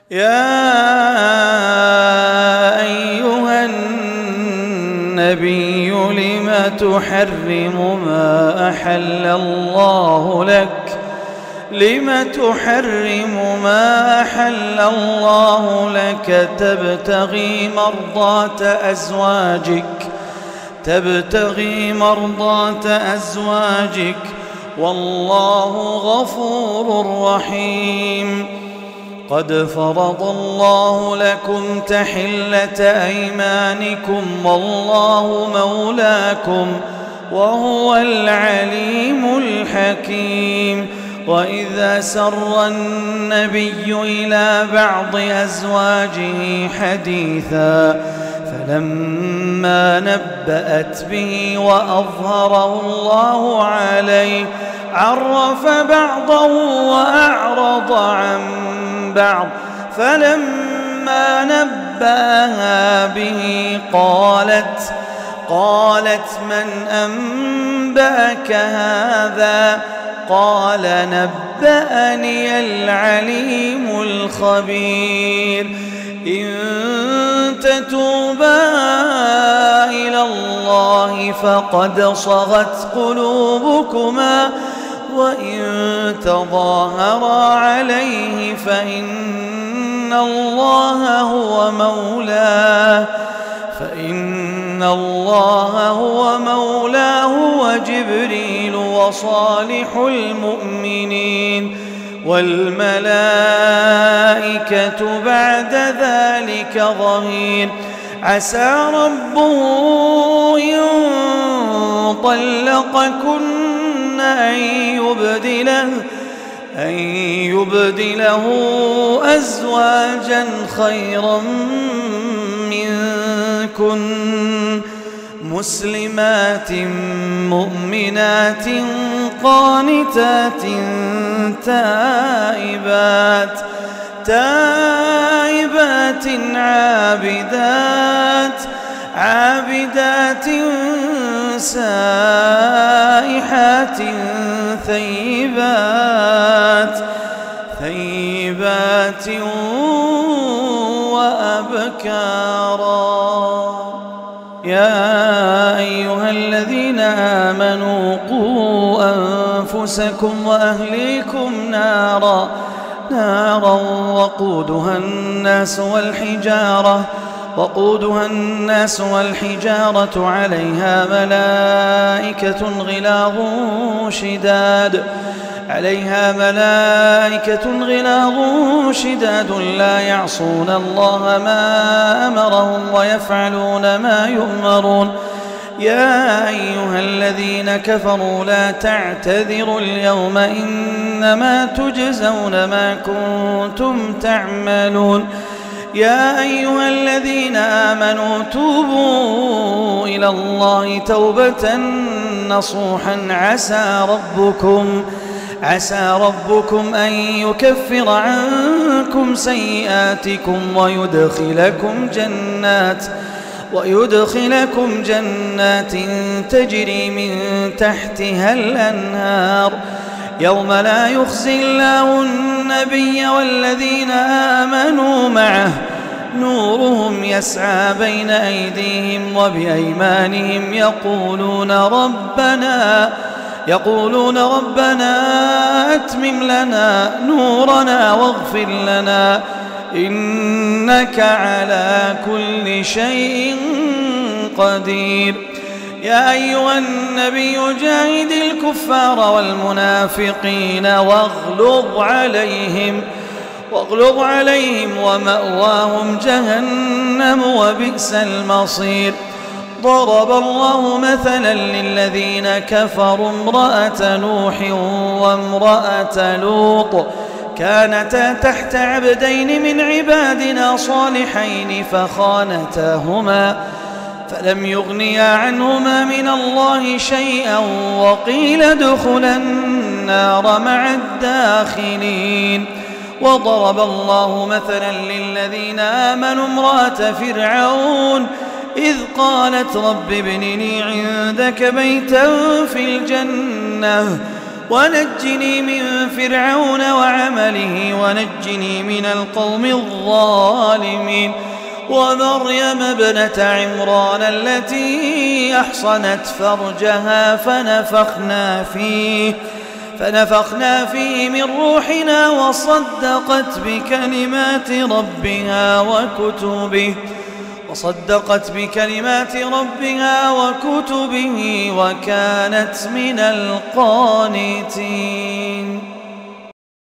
يا أيها النبي لم تحرم ما أحل الله لك تبتغي مرضات أزواجك والله غفور رحيم. قد فرض الله لكم تحلة أيمانكم والله مولاكم وهو العليم الحكيم. وإذا سر النبي إلى بعض أزواجه حديثا فلما نبأت به وأظهره الله عليه عرف بعضه وأعرض عن بعض، فلما نبأها به قالت من أنبأك هذا؟ قال نبأني العليم الخبير. إن تتوبا إلى الله فقد صغت قلوبكما وإن تظاهرا عليه فإن الله هو مولاه وجبريل وصالح المؤمنين والملائكة بعد ذلك ظهير. عسى ربه إن طلقكن أن يبدله أزواجا خيرا منكن مسلمات مؤمنات قانتات تائبات عابدات سائحات ثيبات وأبكارا. يا أيها الذين آمنوا قوا أنفسكم وأهليكم نارا وقودها الناس والحجارة عليها ملائكة غلاظ شداد لا يعصون الله ما أمرهم ويفعلون ما يؤمرون. يا أيها الذين كفروا لا تعتذروا اليوم إنما تجزون ما كنتم تعملون. يا أيها الذين آمنوا توبوا إلى الله توبة نصوحا عسى ربكم أن يكفر عنكم سيئاتكم ويدخلكم جنات تجري من تحتها الأنهار يوم لا يخزي الله النبي والذين آمنوا معه نورهم يسعى بين أيديهم وبأيمانهم يقولون ربنا أتمم لنا نورنا واغفر لنا إنك على كل شيء قدير. يا أيها النبي جاهد الكفار والمنافقين واغلظ عليهم ومأواهم جهنم وبئس المصير. ضرب الله مثلا للذين كفروا امرأة نوح وامرأة لوط كانتا تحت عبدين من عبادنا صالحين فخانتاهما فلم يغنيا عنهما من الله شيئا وقيل ادخلا النار مع الداخلين. وضرب الله مثلا للذين آمنوا امرأة فرعون إذ قالت رب ابن لي عندك بيتا في الجنة ونجني من فرعون وعمله ونجني من القوم الظالمين. ومريم ابنة عمران التي أحصنت فرجها فنفخنا فيه من روحنا وصدقت بكلمات ربها وكتبه وكانت من القانتين.